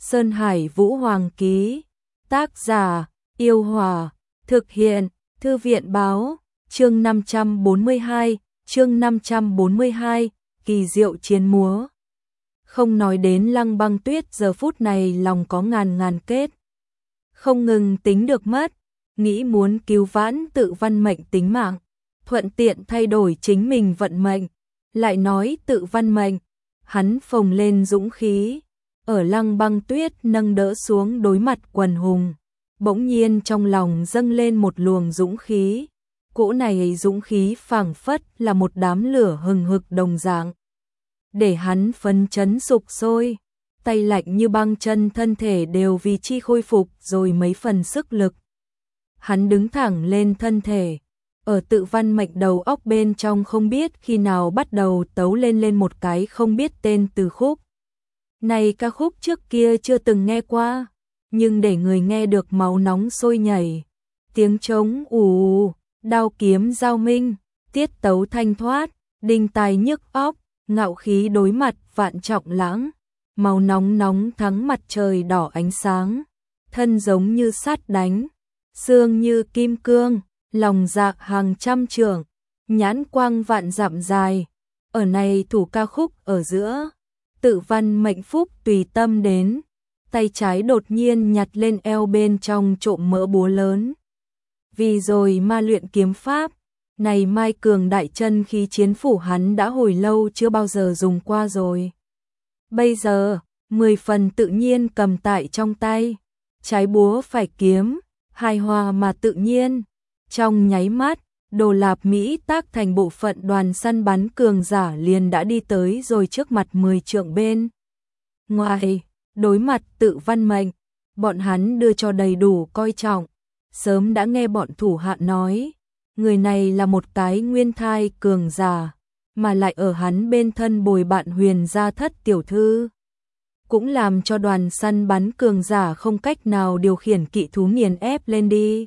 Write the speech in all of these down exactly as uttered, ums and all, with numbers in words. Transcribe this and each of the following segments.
Sơn Hải Vũ Hoàng ký. Tác giả: Yêu Hòa. Thực hiện: Thư viện báo. Chương năm trăm bốn mươi hai, chương năm trăm bốn mươi hai, kỳ diệu chiến múa. Không nói đến Lăng Băng Tuyết giờ phút này lòng có ngàn ngàn kết. Không ngừng tính được mất, nghĩ muốn cứu vãn tự văn mệnh tính mạng, thuận tiện thay đổi chính mình vận mệnh. Lại nói tự văn mệnh, hắn phồng lên dũng khí, ở Lăng Băng Tuyết nâng đỡ xuống đối mặt quần hùng. Bỗng nhiên trong lòng dâng lên một luồng dũng khí, cỗ này dũng khí phảng phất là một đám lửa hừng hực đồng dạng, để hắn phấn chấn sục sôi, tay lạnh như băng, chân thân thể đều vì chi khôi phục rồi mấy phần sức lực. Hắn đứng thẳng lên thân thể, ở tự văn mệnh đầu óc bên trong không biết khi nào bắt đầu tấu lên lên một cái không biết tên từ khúc. Này ca khúc trước kia chưa từng nghe qua, nhưng để người nghe được máu nóng sôi nhảy, tiếng trống ù ù, đao kiếm giao minh, tiết tấu thanh thoát, đinh tai nhức óc, ngạo khí đối mặt vạn trọng lãng, màu nóng nóng thắng mặt trời đỏ ánh sáng, thân giống như sắt đánh, xương như kim cương, lòng dạ hàng trăm trượng, nhãn quang vạn dặm dài. Ở này thủ ca khúc ở giữa, tự văn mệnh phúc tùy tâm đến, tay trái đột nhiên nhặt lên eo bên trong trộm mỡ búa lớn. Vì rồi ma luyện kiếm pháp, này mai cường đại chân khí chiến phủ hắn đã hồi lâu chưa bao giờ dùng qua rồi. Bây giờ, mười phần tự nhiên cầm tại trong tay, trái búa phải kiếm, hài hòa mà tự nhiên. Trong nháy mắt, Đồ Lạp Mỹ tác thành bộ phận đoàn săn bắn cường giả liền đã đi tới rồi trước mặt mười trượng bên ngoài, đối mặt tự văn mệnh, bọn hắn đưa cho đầy đủ coi trọng. Sớm đã nghe bọn thủ hạ nói, người này là một cái nguyên thai cường giả, mà lại ở hắn bên thân bồi bạn Huyền gia thất tiểu thư, cũng làm cho đoàn săn bắn cường giả không cách nào điều khiển kỵ thú nghiền ép lên đi.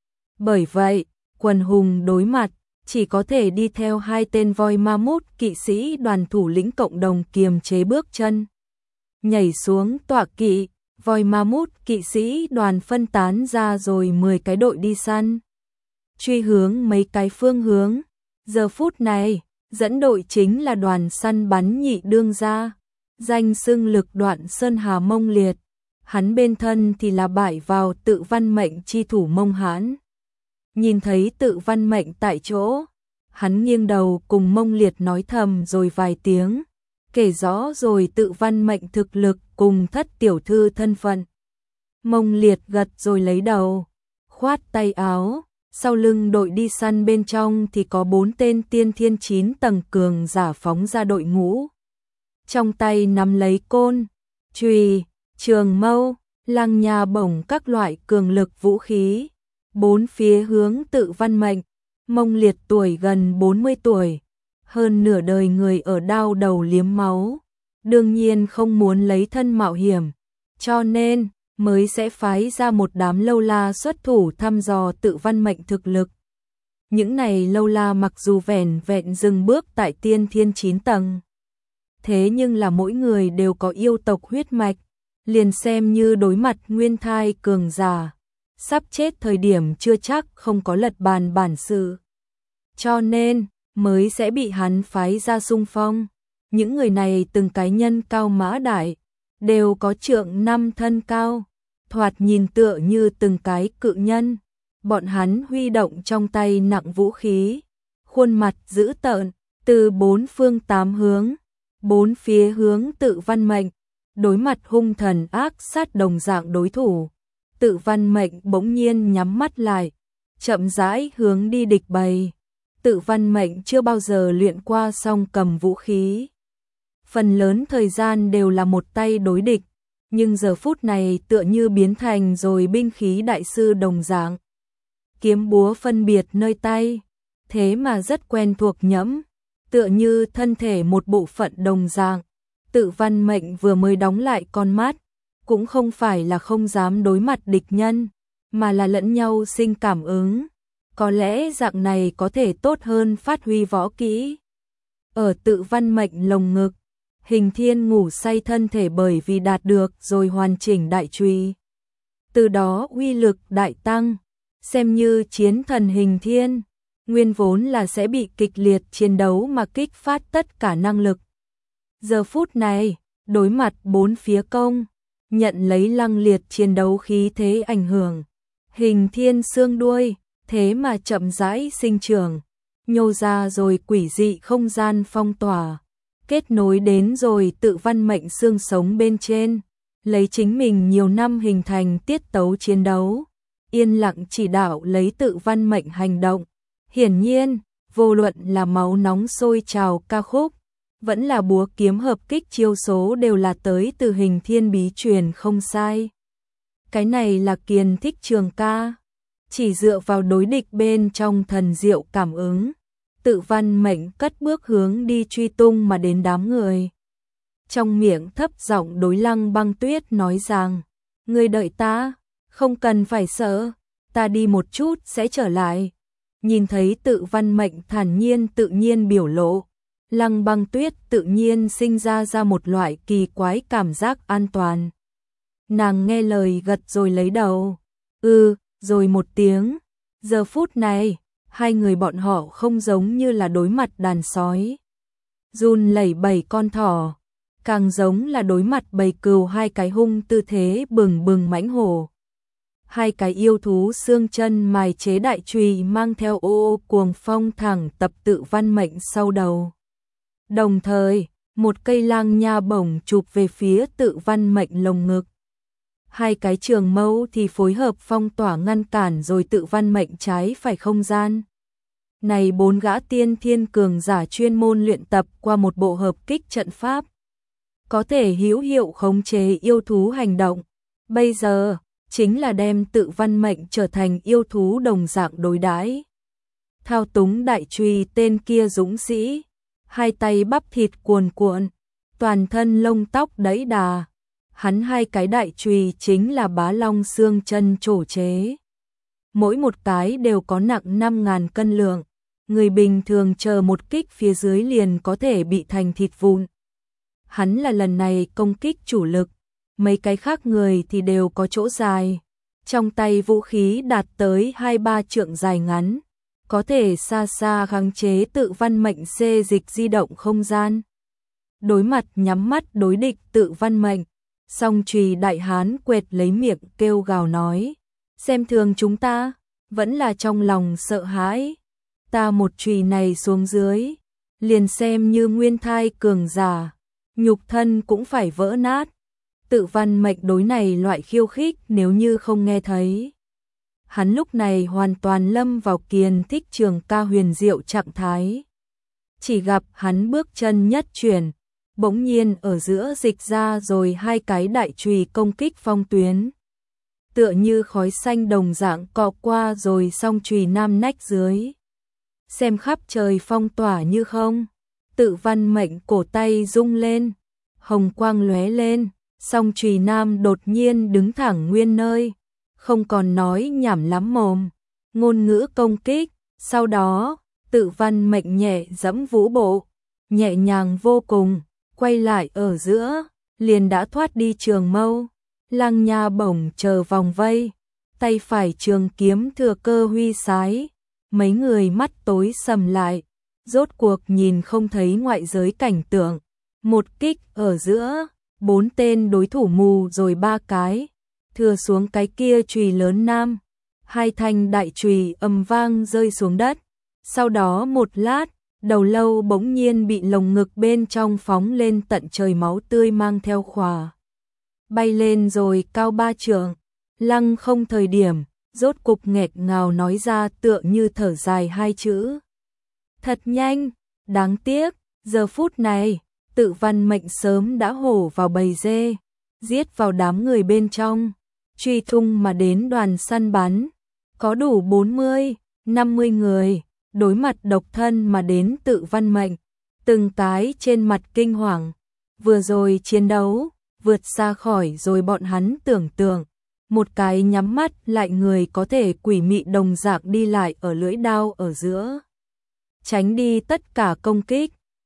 Bởi vậy, quần hùng đối mặt, chỉ có thể đi theo hai tên voi ma mút kỵ sĩ đoàn thủ lĩnh cộng đồng kiềm chế bước chân. Nhảy xuống tọa kỵ, voi ma mút kỵ sĩ đoàn phân tán ra rồi mười cái đội đi săn, truy hướng mấy cái phương hướng. Giờ phút này, dẫn đội chính là đoàn săn bắn nhị đương gia, danh xưng lực đoạn Sơn Hà Mông Liệt. Hắn bên thân thì là bại vào tự văn mệnh chi thủ Mông Hán. Nhìn thấy tự văn mệnh tại chỗ, hắn nghiêng đầu cùng Mông Liệt nói thầm rồi vài tiếng, kể rõ rồi tự văn mệnh thực lực cùng thất tiểu thư thân phận. Mông Liệt gật rồi lấy đầu, khoát tay áo, sau lưng đội đi săn bên trong thì có bốn tên tiên thiên chín tầng cường giả phóng ra đội ngũ. Trong tay nắm lấy côn, chùy, trường mâu, lăng nha bổng các loại cường lực vũ khí. Bốn phía hướng tự văn mệnh. Mông Liệt tuổi gần bốn mươi tuổi, hơn nửa đời người ở đao đầu liếm máu, đương nhiên không muốn lấy thân mạo hiểm, cho nên mới sẽ phái ra một đám lâu la xuất thủ thăm dò tự văn mệnh thực lực. Những này lâu la mặc dù vẻn vẹn dừng bước tại tiên thiên chín tầng, thế nhưng là mỗi người đều có yêu tộc huyết mạch, liền xem như đối mặt nguyên thai cường giả, sắp chết thời điểm chưa chắc không có lật bàn bản sự, cho nên mới sẽ bị hắn phái ra xung phong. Những người này từng cái nhân cao mã đại, đều có trượng năm thân cao, thoạt nhìn tựa như từng cái cự nhân. Bọn hắn huy động trong tay nặng vũ khí, khuôn mặt dữ tợn, từ bốn phương tám hướng, bốn phía hướng tự văn mệnh, đối mặt hung thần ác sát đồng dạng đối thủ. Tự văn mệnh bỗng nhiên nhắm mắt lại, chậm rãi hướng đi địch bầy. Tự văn mệnh chưa bao giờ luyện qua song cầm vũ khí, phần lớn thời gian đều là một tay đối địch, nhưng giờ phút này tựa như biến thành rồi binh khí đại sư đồng dạng. Kiếm búa phân biệt nơi tay, thế mà rất quen thuộc nhẫm, tựa như thân thể một bộ phận đồng dạng. Tự văn mệnh vừa mới đóng lại con mắt, cũng không phải là không dám đối mặt địch nhân, mà là lẫn nhau sinh cảm ứng. Có lẽ dạng này có thể tốt hơn phát huy võ kỹ. Ở tự văn mệnh lồng ngực, Hình Thiên ngủ say thân thể bởi vì đạt được rồi hoàn chỉnh đại chùy. Từ đó uy lực đại tăng, xem như chiến thần Hình Thiên, nguyên vốn là sẽ bị kịch liệt chiến đấu mà kích phát tất cả năng lực. Giờ phút này, đối mặt bốn phía công, nhận lấy lăng liệt chiến đấu khí thế ảnh hưởng. Hình Thiên xương đuôi, thế mà chậm rãi sinh trưởng, nhô ra rồi quỷ dị không gian phong tỏa, kết nối đến rồi tự văn mệnh xương sống bên trên, lấy chính mình nhiều năm hình thành tiết tấu chiến đấu, yên lặng chỉ đạo lấy tự văn mệnh hành động. Hiển nhiên, vô luận là máu nóng sôi trào ca khúc, vẫn là búa kiếm hợp kích chiêu số đều là tới từ Hình Thiên bí truyền không sai. Cái này là Kiền Thích Trường ca, chỉ dựa vào đối địch bên trong thần diệu cảm ứng, tự văn mệnh cất bước hướng đi truy tung mà đến đám người. Trong miệng thấp giọng đối Lăng Băng Tuyết nói rằng, ngươi đợi ta, không cần phải sợ, ta đi một chút sẽ trở lại. Nhìn thấy tự văn mệnh thản nhiên tự nhiên biểu lộ, Lăng Băng Tuyết tự nhiên sinh ra ra một loại kỳ quái cảm giác an toàn. Nàng nghe lời gật rồi lấy đầu, ừ, rồi một tiếng. Giờ phút này, hai người bọn họ không giống như là đối mặt đàn sói, run lẩy bẩy con thỏ, càng giống là đối mặt bầy cừu hai cái hung tư thế bừng bừng mãnh hổ. Hai cái yêu thú xương chân mài chế đại chùy mang theo ô ô cuồng phong thẳng tập tự văn mệnh sau đầu. Đồng thời, một cây lang nha bổng chụp về phía tự văn mệnh lồng ngực. Hai cái trường mâu thì phối hợp phong tỏa ngăn cản rồi tự văn mệnh trái phải không gian. Này bốn gã tiên thiên cường giả chuyên môn luyện tập qua một bộ hợp kích trận pháp, có thể hữu hiệu khống chế yêu thú hành động. Bây giờ, chính là đem tự văn mệnh trở thành yêu thú đồng dạng đối đãi. Thao túng đại chùy tên kia dũng sĩ, hai tay bắp thịt cuồn cuộn, toàn thân lông tóc đẫy đà. Hắn hai cái đại chùy chính là Bá Long xương chân trổ chế. Mỗi một cái đều có nặng năm ngàn cân lượng, người bình thường chờ một kích phía dưới liền có thể bị thành thịt vụn. Hắn là lần này công kích chủ lực, mấy cái khác người thì đều có chỗ dài. Trong tay vũ khí đạt tới hai ba trượng dài ngắn, có thể xa xa kháng chế tự văn mệnh xê dịch di động không gian. Đối mặt nhắm mắt đối địch tự văn mệnh, song chùy đại hán quệt lấy miệng kêu gào nói, xem thường chúng ta, vẫn là trong lòng sợ hãi. Ta một chùy này xuống dưới, liền xem như nguyên thai cường giả, nhục thân cũng phải vỡ nát. Tự văn mệnh đối này loại khiêu khích nếu như không nghe thấy. Hắn lúc này hoàn toàn lâm vào Kiền Thích Trường ca huyền diệu trạng thái. Chỉ gặp hắn bước chân nhất chuyển, bỗng nhiên ở giữa dịch ra rồi hai cái đại chùy công kích phong tuyến. Tựa như khói xanh đồng dạng cọ qua rồi song chùy nam nách dưới. Xem khắp trời phong tỏa như không. Tự văn mệnh cổ tay rung lên, hồng quang lóe lên, song chùy nam đột nhiên đứng thẳng nguyên nơi, không còn nói nhảm lắm mồm, ngôn ngữ công kích. Sau đó, tự văn mệnh nhẹ dẫm vũ bộ, nhẹ nhàng vô cùng, quay lại ở giữa, liền đã thoát đi trường mâu. Lăng nha bổng chờ vòng vây, tay phải trường kiếm thừa cơ huy sái, mấy người mắt tối sầm lại, rốt cuộc nhìn không thấy ngoại giới cảnh tượng. Một kích ở giữa, bốn tên đối thủ mù rồi ba cái, thừa xuống cái kia chùy lớn nam, hai thanh đại chùy ầm vang rơi xuống đất. Sau đó một lát, đầu lâu bỗng nhiên bị lồng ngực bên trong phóng lên tận trời, máu tươi mang theo khỏa bay lên rồi cao ba trượng. Lăng không thời điểm, rốt cục nghẹt ngào nói ra tựa như thở dài hai chữ. Thật nhanh, đáng tiếc, giờ phút này, tự văn mệnh sớm đã hổ vào bầy dê, giết vào đám người bên trong, truy tung mà đến đoàn săn bắn, có đủ bốn mươi, năm mươi người, đối mặt độc thân mà đến tự văn mệnh, từng cái trên mặt kinh hoàng. Vừa rồi chiến đấu, vượt xa khỏi rồi bọn hắn tưởng tượng, một cái nhắm mắt lại người có thể quỷ mị đồng dạng đi lại ở lưỡi đao ở giữa, tránh đi tất cả công kích.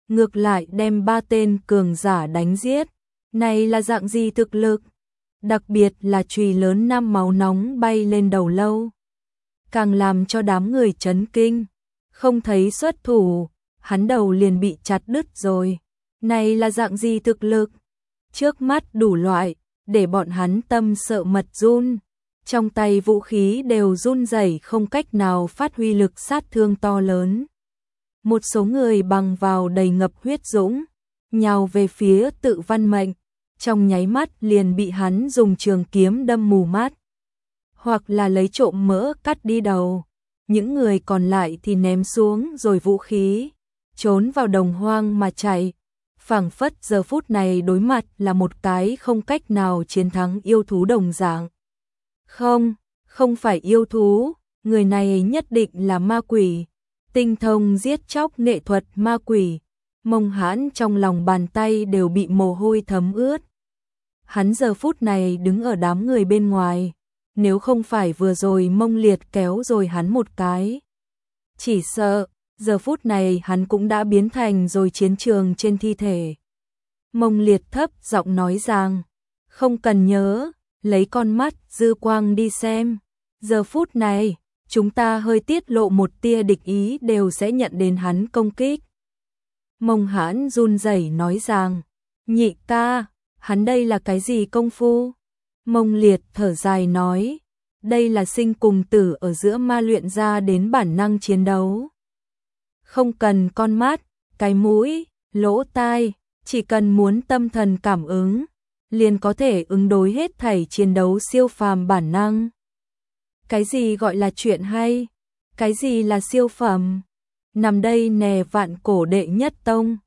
ngược lại đem ba tên cường giả đánh giết. Này là dạng gì thực lực? Đặc biệt là chùy lớn năm máu nóng bay lên đầu lâu. Càng làm cho đám người chấn kinh. Không thấy xuất thủ, hắn đầu liền bị chặt đứt rồi. Này là dạng gì thực lực? Trước mắt đủ loại, để bọn hắn tâm sợ mật run. Trong tay vũ khí đều run rẩy không cách nào phát huy lực sát thương to lớn. Một số người bằng vào đầy ngập huyết dũng, nhào về phía Tự Văn Mệnh, trong nháy mắt liền bị hắn dùng trường kiếm đâm mù mắt. Hoặc là lấy trộm mỡ cắt đi đầu. Những người còn lại thì ném xuống rồi vũ khí, trốn vào đồng hoang mà chạy. Phảng phất giờ phút này đối mặt là một cái không cách nào chiến thắng yêu thú đồng dạng. Không, không phải yêu thú, người này nhất định là ma quỷ. Tinh thông giết chóc nghệ thuật ma quỷ. Mông Hãn trong lòng bàn tay đều bị mồ hôi thấm ướt. Hắn giờ phút này đứng ở đám người bên ngoài. Nếu không phải vừa rồi Mông Liệt kéo rồi hắn một cái, chỉ sợ giờ phút này hắn cũng đã biến thành rồi chiến trường trên thi thể. Mông Liệt thấp giọng nói rằng, không cần nhớ, lấy con mắt dư quang đi xem. Giờ phút này, chúng ta hơi tiết lộ một tia địch ý đều sẽ nhận đến hắn công kích. Mông Hãn run rẩy nói rằng, nhị ca, hắn đây là cái gì công phu? Mông Liệt thở dài nói, đây là sinh cùng tử ở giữa ma luyện ra đến bản năng chiến đấu. Không cần con mắt, cái mũi, lỗ tai, chỉ cần muốn tâm thần cảm ứng, liền có thể ứng đối hết thảy chiến đấu siêu phàm bản năng. Cái gì gọi là chuyện hay? Cái gì là siêu phẩm? Nằm đây nè vạn cổ đệ nhất tông.